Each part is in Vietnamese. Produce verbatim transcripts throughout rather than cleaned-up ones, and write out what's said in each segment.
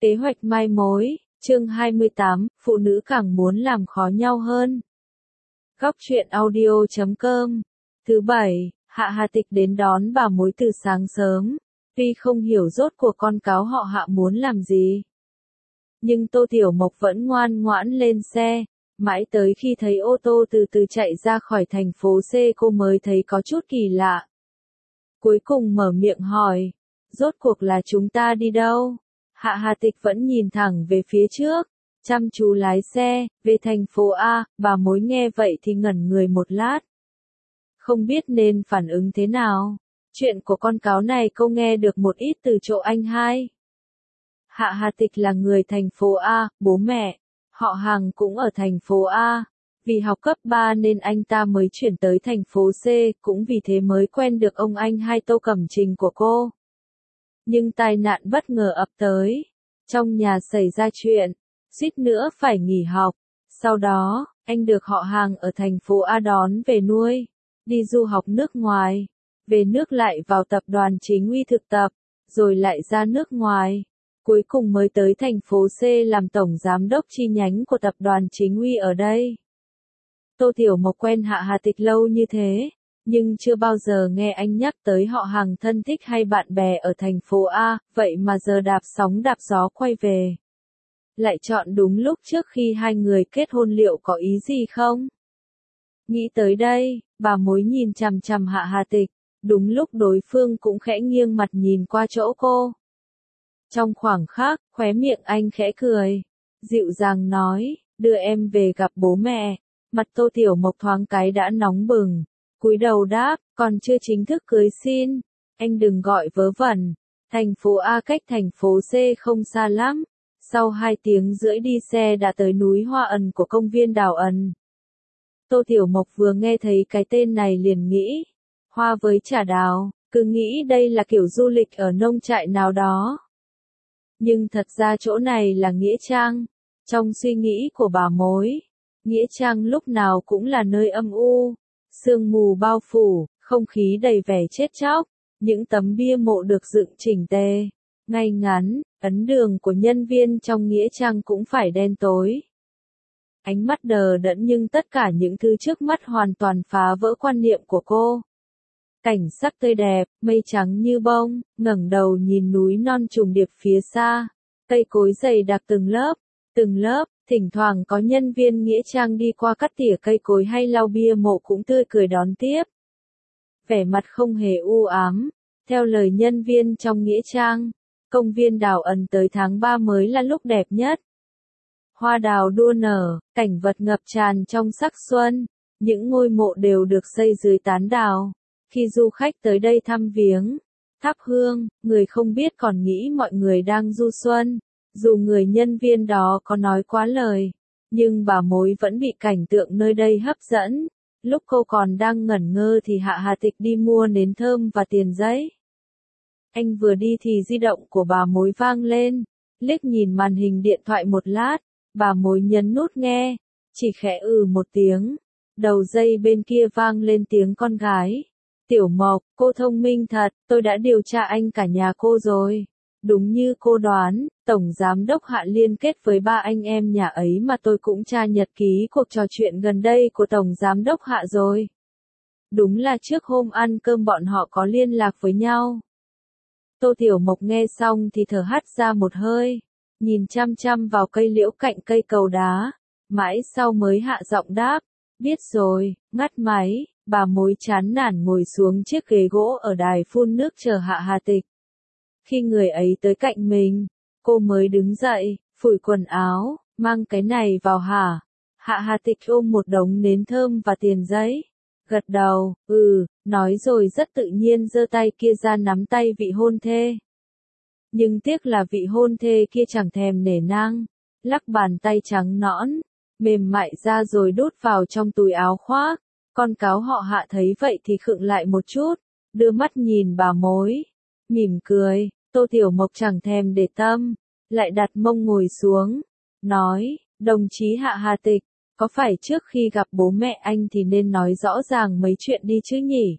Kế hoạch mai mối, chương hai mươi tám, phụ nữ càng muốn làm khó nhau hơn. Góc truyện audio chấm com. Thứ bảy, Hạ Hà Tịch đến đón bà mối từ sáng sớm, tuy không hiểu rốt cuộc con cáo họ Hạ muốn làm gì. Nhưng Tô Tiểu Mộc vẫn ngoan ngoãn lên xe, mãi tới khi thấy ô tô từ từ chạy ra khỏi thành phố C cô mới thấy có chút kỳ lạ. Cuối cùng mở miệng hỏi, rốt cuộc là chúng ta đi đâu? Hạ Hà Tịch vẫn nhìn thẳng về phía trước, chăm chú lái xe, về thành phố A, bà mối nghe vậy thì ngẩn người một lát. Không biết nên phản ứng thế nào, chuyện của con cáo này cô nghe được một ít từ chỗ anh hai. Hạ Hà Tịch là người thành phố A, bố mẹ, họ hàng cũng ở thành phố A. Vì học cấp ba nên anh ta mới chuyển tới thành phố C, cũng vì thế mới quen được ông anh hai Tô Cẩm Trình của cô. Nhưng tai nạn bất ngờ ập tới. Trong nhà xảy ra chuyện, suýt nữa phải nghỉ học. Sau đó, anh được họ hàng ở thành phố A đón về nuôi, đi du học nước ngoài, về nước lại vào tập đoàn Chính Uy thực tập, rồi lại ra nước ngoài. Cuối cùng mới tới thành phố C làm tổng giám đốc chi nhánh của tập đoàn Chính Uy ở đây. Tô Tiểu Mộc quen Hạ Hà Tịch lâu như thế, nhưng chưa bao giờ nghe anh nhắc tới họ hàng thân thích hay bạn bè ở thành phố A, vậy mà giờ đạp sóng đạp gió quay về. Lại chọn đúng lúc trước khi hai người kết hôn, liệu có ý gì không? Nghĩ tới đây, bà mối nhìn chằm chằm Hạ Hà Tịch, đúng lúc đối phương cũng khẽ nghiêng mặt nhìn qua chỗ cô. Trong khoảng khắc, khóe miệng anh khẽ cười, dịu dàng nói, đưa em về gặp bố mẹ. Mặt Tô Tiểu Mộc thoáng cái đã nóng bừng, cúi đầu đáp, còn chưa chính thức cưới xin, anh đừng gọi vớ vẩn. Thành phố A cách thành phố C không xa lắm, sau hai tiếng rưỡi đi xe đã tới núi Hoa Ẩn của công viên Đào Ẩn. Tô Tiểu Mộc vừa nghe thấy cái tên này liền nghĩ, hoa với trà đào, cứ nghĩ đây là kiểu du lịch ở nông trại nào đó. Nhưng thật ra chỗ này là nghĩa trang. Trong suy nghĩ của bà mối, nghĩa trang lúc nào cũng là nơi âm u, sương mù bao phủ, không khí đầy vẻ chết chóc, những tấm bia mộ được dựng chỉnh tề, ngay ngắn, ấn đường của nhân viên trong nghĩa trang cũng phải đen tối. Ánh mắt đờ đẫn nhưng tất cả những thứ trước mắt hoàn toàn phá vỡ quan niệm của cô. Cảnh sắc tươi đẹp, mây trắng như bông, ngẩng đầu nhìn núi non trùng điệp phía xa, cây cối dày đặc từng lớp, từng lớp, thỉnh thoảng có nhân viên nghĩa trang đi qua cắt tỉa cây cối hay lau bia mộ cũng tươi cười đón tiếp. Vẻ mặt không hề u ám, theo lời nhân viên trong nghĩa trang, công viên Đào Ẩn tới tháng ba mới là lúc đẹp nhất. Hoa đào đua nở, cảnh vật ngập tràn trong sắc xuân, những ngôi mộ đều được xây dưới tán đào. Khi du khách tới đây thăm viếng, thắp hương, người không biết còn nghĩ mọi người đang du xuân. Dù người nhân viên đó có nói quá lời, nhưng bà mối vẫn bị cảnh tượng nơi đây hấp dẫn. Lúc cô còn đang ngẩn ngơ thì Hạ Hà Tịch đi mua nến thơm và tiền giấy. Anh vừa đi thì di động của bà mối vang lên, liếc nhìn màn hình điện thoại một lát, bà mối nhấn nút nghe, chỉ khẽ ừ một tiếng. Đầu dây bên kia vang lên tiếng con gái. Tiểu Mộc, cô thông minh thật, tôi đã điều tra anh cả nhà cô rồi. Đúng như cô đoán, Tổng Giám đốc Hạ liên kết với ba anh em nhà ấy mà tôi cũng tra nhật ký cuộc trò chuyện gần đây của Tổng Giám đốc Hạ rồi. Đúng là trước hôm ăn cơm bọn họ có liên lạc với nhau. Tô Tiểu Mộc nghe xong thì thở hắt ra một hơi, nhìn chăm chăm vào cây liễu cạnh cây cầu đá, mãi sau mới hạ giọng đáp, biết rồi, ngắt máy. Bà mối chán nản ngồi xuống chiếc ghế gỗ ở đài phun nước chờ Hạ Hà Tịch. Khi người ấy tới cạnh mình, cô mới đứng dậy, phủi quần áo, mang cái này vào hả? Hạ Hà Tịch ôm một đống nến thơm và tiền giấy. Gật đầu, ừ, nói rồi rất tự nhiên giơ tay kia ra nắm tay vị hôn thê. Nhưng tiếc là vị hôn thê kia chẳng thèm nể nang, lắc bàn tay trắng nõn, mềm mại ra rồi đút vào trong túi áo khoác. Con cáo họ Hạ thấy vậy thì khựng lại một chút, đưa mắt nhìn bà mối, mỉm cười. Tô Tiểu Mộc chẳng thèm để tâm, lại đặt mông ngồi xuống, nói, đồng chí Hạ Hà Tịch, có phải trước khi gặp bố mẹ anh thì nên nói rõ ràng mấy chuyện đi chứ nhỉ?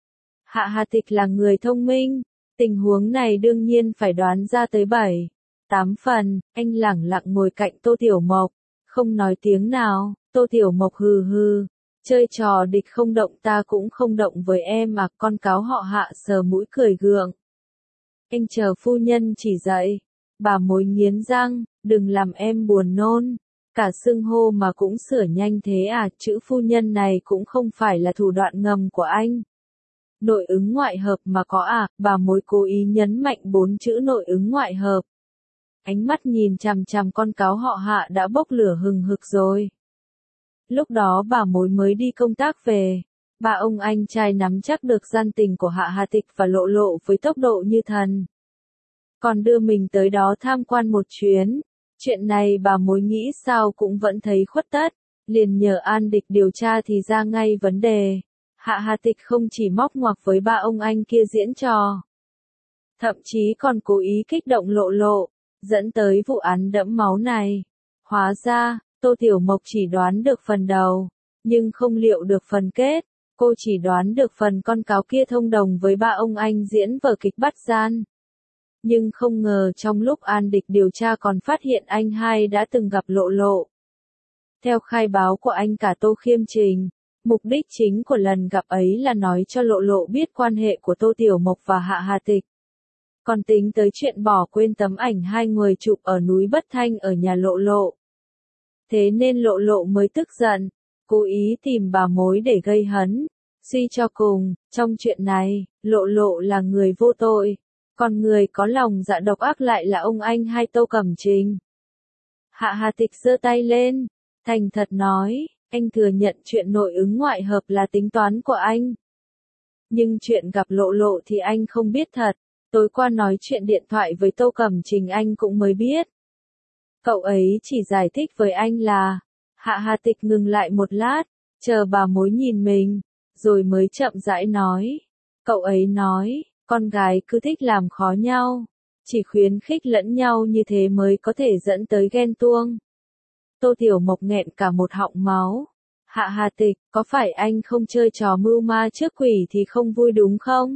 Hạ Hà Tịch là người thông minh, tình huống này đương nhiên phải đoán ra tới bảy, tám phần, anh lẳng lặng ngồi cạnh Tô Tiểu Mộc, không nói tiếng nào. Tô Tiểu Mộc hừ hừ, chơi trò địch không động ta cũng không động với em à, con cáo họ Hạ sờ mũi cười gượng. Anh chờ phu nhân chỉ dạy. Bà mối nghiến răng, đừng làm em buồn nôn. Cả xưng hô mà cũng sửa nhanh thế à, chữ phu nhân này cũng không phải là thủ đoạn ngầm của anh. Nội ứng ngoại hợp mà có à, bà mối cố ý nhấn mạnh bốn chữ nội ứng ngoại hợp. Ánh mắt nhìn chằm chằm con cáo họ Hạ đã bốc lửa hừng hực rồi. Lúc đó bà mối mới đi công tác về. Ba ông anh trai nắm chắc được gian tình của Hạ Hà Tịch và Lộ Lộ với tốc độ như thần. Còn đưa mình tới đó tham quan một chuyến. Chuyện này bà mối nghĩ sao cũng vẫn thấy khuất tất. Liền nhờ An Địch điều tra thì ra ngay vấn đề. Hạ Hà Tịch không chỉ móc ngoặc với ba ông anh kia diễn trò. Thậm chí còn cố ý kích động Lộ Lộ, dẫn tới vụ án đẫm máu này. Hóa ra, Tô Tiểu Mộc chỉ đoán được phần đầu, nhưng không liệu được phần kết. Cô chỉ đoán được phần con cáo kia thông đồng với ba ông anh diễn vở kịch bắt gian. Nhưng không ngờ trong lúc An Địch điều tra còn phát hiện anh hai đã từng gặp Lộ Lộ. Theo khai báo của anh cả Tô Khiêm Trình, mục đích chính của lần gặp ấy là nói cho Lộ Lộ biết quan hệ của Tô Tiểu Mộc và Hạ Hà Tịch. Còn tính tới chuyện bỏ quên tấm ảnh hai người chụp ở núi Bất Thanh ở nhà Lộ Lộ. Thế nên Lộ Lộ mới tức giận, cố ý tìm bà mối để gây hấn. Suy cho cùng, trong chuyện này, Lộ Lộ là người vô tội, còn người có lòng dạ độc ác lại là ông anh hai Tô Cẩm Trình. Hạ Hà Tịch giơ tay lên, thành thật nói, anh thừa nhận chuyện nội ứng ngoại hợp là tính toán của anh. Nhưng chuyện gặp Lộ Lộ thì anh không biết thật, tối qua nói chuyện điện thoại với Tô Cẩm Trình anh cũng mới biết. Cậu ấy chỉ giải thích với anh là, Hạ Hà Tịch ngừng lại một lát, chờ bà mối nhìn mình, rồi mới chậm rãi nói. Cậu ấy nói, con gái cứ thích làm khó nhau, chỉ khuyến khích lẫn nhau như thế mới có thể dẫn tới ghen tuông. Tô Tiểu Mộc nghẹn cả một họng máu. Hạ Hà Tịch, có phải anh không chơi trò mưu ma trước quỷ thì không vui đúng không?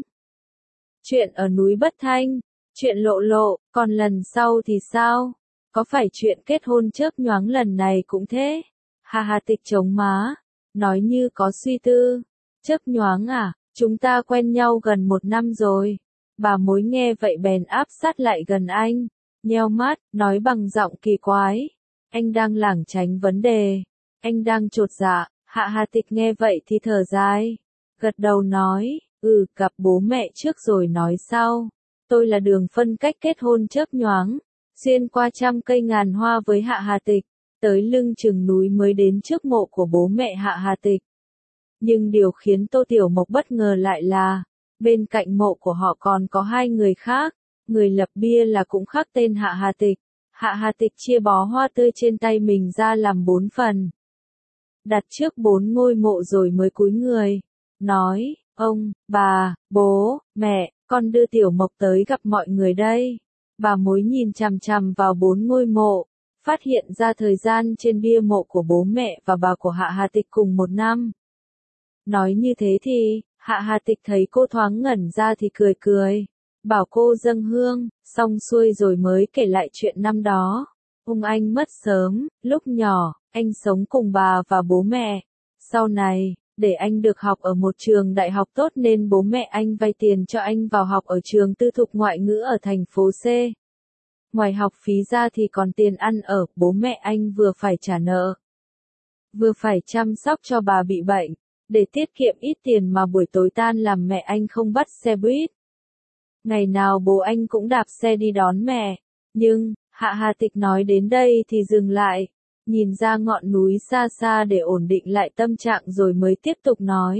Chuyện ở núi Bất Thanh, chuyện Lộ Lộ, còn lần sau thì sao? Có phải chuyện kết hôn chớp nhoáng lần này cũng thế? Hạ Hà Tịch chống má, nói như có suy tư. Chớp nhoáng à, chúng ta quen nhau gần một năm rồi. Bà mối nghe vậy bèn áp sát lại gần anh, nheo mắt, nói bằng giọng kỳ quái. Anh đang lảng tránh vấn đề. Anh đang chột dạ. Hạ Hà Tịch nghe vậy thì thở dài. Gật đầu nói, ừ, gặp bố mẹ trước rồi nói sau. Tôi là đường phân cách kết hôn chớp nhoáng. Xuyên qua trăm cây ngàn hoa với Hạ Hà Tịch. Tới lưng chừng núi mới đến trước mộ của bố mẹ Hạ Hà Tịch. Nhưng điều khiến Tô Tiểu Mộc bất ngờ lại là, bên cạnh mộ của họ còn có hai người khác. Người lập bia là cũng khắc tên Hạ Hà Tịch. Hạ Hà Tịch chia bó hoa tươi trên tay mình ra làm bốn phần. Đặt trước bốn ngôi mộ rồi mới cúi người. Nói, ông, bà, bố, mẹ, con đưa Tiểu Mộc tới gặp mọi người đây. Bà mối nhìn chằm chằm vào bốn ngôi mộ, phát hiện ra thời gian trên bia mộ của bố mẹ và bà của Hạ Hà Tịch cùng một năm. Nói như thế thì, Hạ Hà Tịch thấy cô thoáng ngẩn ra thì cười cười. Bảo cô dâng hương, xong xuôi rồi mới kể lại chuyện năm đó. Ông anh mất sớm, lúc nhỏ, anh sống cùng bà và bố mẹ. Sau này, để anh được học ở một trường đại học tốt nên bố mẹ anh vay tiền cho anh vào học ở trường tư thục ngoại ngữ ở thành phố C. Ngoài học phí ra thì còn tiền ăn ở, bố mẹ anh vừa phải trả nợ, vừa phải chăm sóc cho bà bị bệnh. Để tiết kiệm ít tiền mà buổi tối tan làm mẹ anh không bắt xe buýt. Ngày nào bố anh cũng đạp xe đi đón mẹ. Nhưng, Hạ Hà Tịch nói đến đây thì dừng lại, nhìn ra ngọn núi xa xa để ổn định lại tâm trạng rồi mới tiếp tục nói.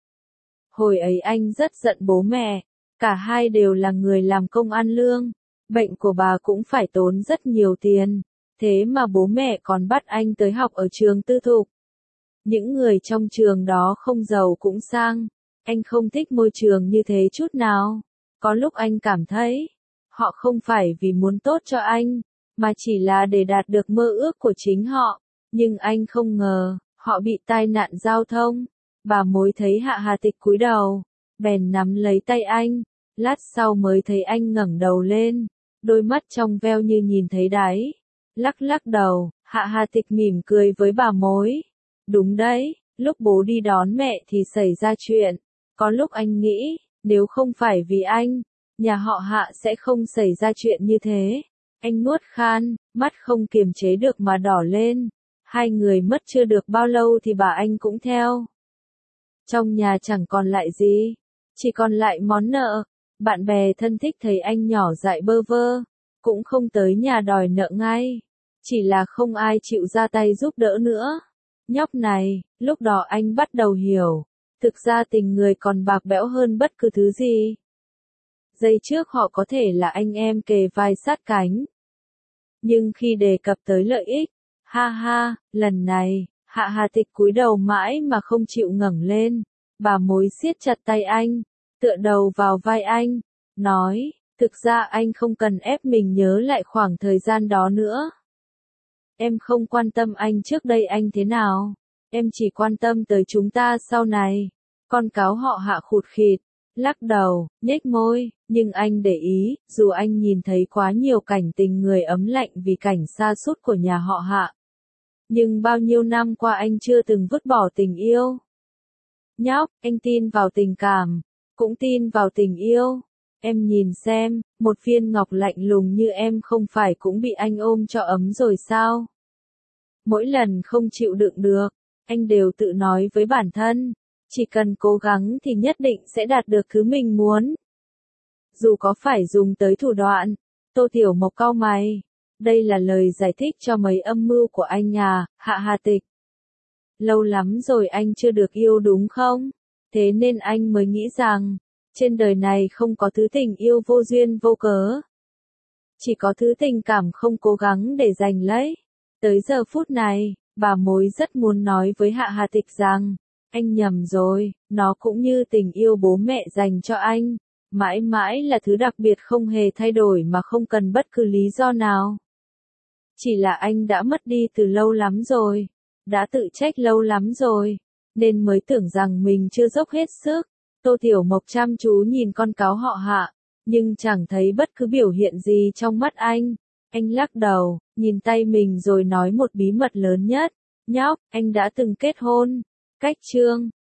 Hồi ấy anh rất giận bố mẹ, cả hai đều là người làm công ăn lương, bệnh của bà cũng phải tốn rất nhiều tiền, thế mà bố mẹ còn bắt anh tới học ở trường tư thục. Những người trong trường đó không giàu cũng sang, anh không thích môi trường như thế chút nào. Có lúc anh cảm thấy, họ không phải vì muốn tốt cho anh, mà chỉ là để đạt được mơ ước của chính họ. Nhưng anh không ngờ, họ bị tai nạn giao thông. Bà mối thấy Hạ Hà Tịch cúi đầu, bèn nắm lấy tay anh, lát sau mới thấy anh ngẩng đầu lên, đôi mắt trong veo như nhìn thấy đáy. Lắc lắc đầu, Hạ Hà Tịch mỉm cười với bà mối. Đúng đấy, lúc bố đi đón mẹ thì xảy ra chuyện. Có lúc anh nghĩ, nếu không phải vì anh, nhà họ Hạ sẽ không xảy ra chuyện như thế. Anh nuốt khan, mắt không kiềm chế được mà đỏ lên. Hai người mất chưa được bao lâu thì bà anh cũng theo. Trong nhà chẳng còn lại gì, chỉ còn lại món nợ. Bạn bè thân thích thấy anh nhỏ dại bơ vơ, cũng không tới nhà đòi nợ ngay. Chỉ là không ai chịu ra tay giúp đỡ nữa. Nhóc này, lúc đó anh bắt đầu hiểu, thực ra tình người còn bạc bẽo hơn bất cứ thứ gì. Giây trước họ có thể là anh em kề vai sát cánh. Nhưng khi đề cập tới lợi ích, ha ha, lần này, Hạ Hà Tịch cúi đầu mãi mà không chịu ngẩng lên. Bà mối siết chặt tay anh, tựa đầu vào vai anh, nói, thực ra anh không cần ép mình nhớ lại khoảng thời gian đó nữa. Em không quan tâm anh trước đây anh thế nào, em chỉ quan tâm tới chúng ta sau này. Con cáo họ Hạ khụt khịt, lắc đầu, nhếch môi, nhưng anh để ý, dù anh nhìn thấy quá nhiều cảnh tình người ấm lạnh vì cảnh sa sút của nhà họ Hạ. Nhưng bao nhiêu năm qua anh chưa từng vứt bỏ tình yêu. Nhóc, anh tin vào tình cảm, cũng tin vào tình yêu. Em nhìn xem, một viên ngọc lạnh lùng như em không phải cũng bị anh ôm cho ấm rồi sao? Mỗi lần không chịu đựng được, anh đều tự nói với bản thân, chỉ cần cố gắng thì nhất định sẽ đạt được thứ mình muốn. Dù có phải dùng tới thủ đoạn. Tô Tiểu Mộc cau mày. Đây là lời giải thích cho mấy âm mưu của anh à, Hạ Hà Tịch. Lâu lắm rồi anh chưa được yêu đúng không? Thế nên anh mới nghĩ rằng, trên đời này không có thứ tình yêu vô duyên vô cớ. Chỉ có thứ tình cảm không cố gắng để giành lấy. Tới giờ phút này, bà mối rất muốn nói với Hạ Hà Tịch rằng, anh nhầm rồi, nó cũng như tình yêu bố mẹ dành cho anh. Mãi mãi là thứ đặc biệt không hề thay đổi mà không cần bất cứ lý do nào. Chỉ là anh đã mất đi từ lâu lắm rồi, đã tự trách lâu lắm rồi, nên mới tưởng rằng mình chưa dốc hết sức. Tô Tiểu Mộc chăm chú nhìn con cáo họ Hạ, nhưng chẳng thấy bất cứ biểu hiện gì trong mắt anh. Anh lắc đầu, nhìn tay mình rồi nói một bí mật lớn nhất. Nhóc, anh đã từng kết hôn. Cách chương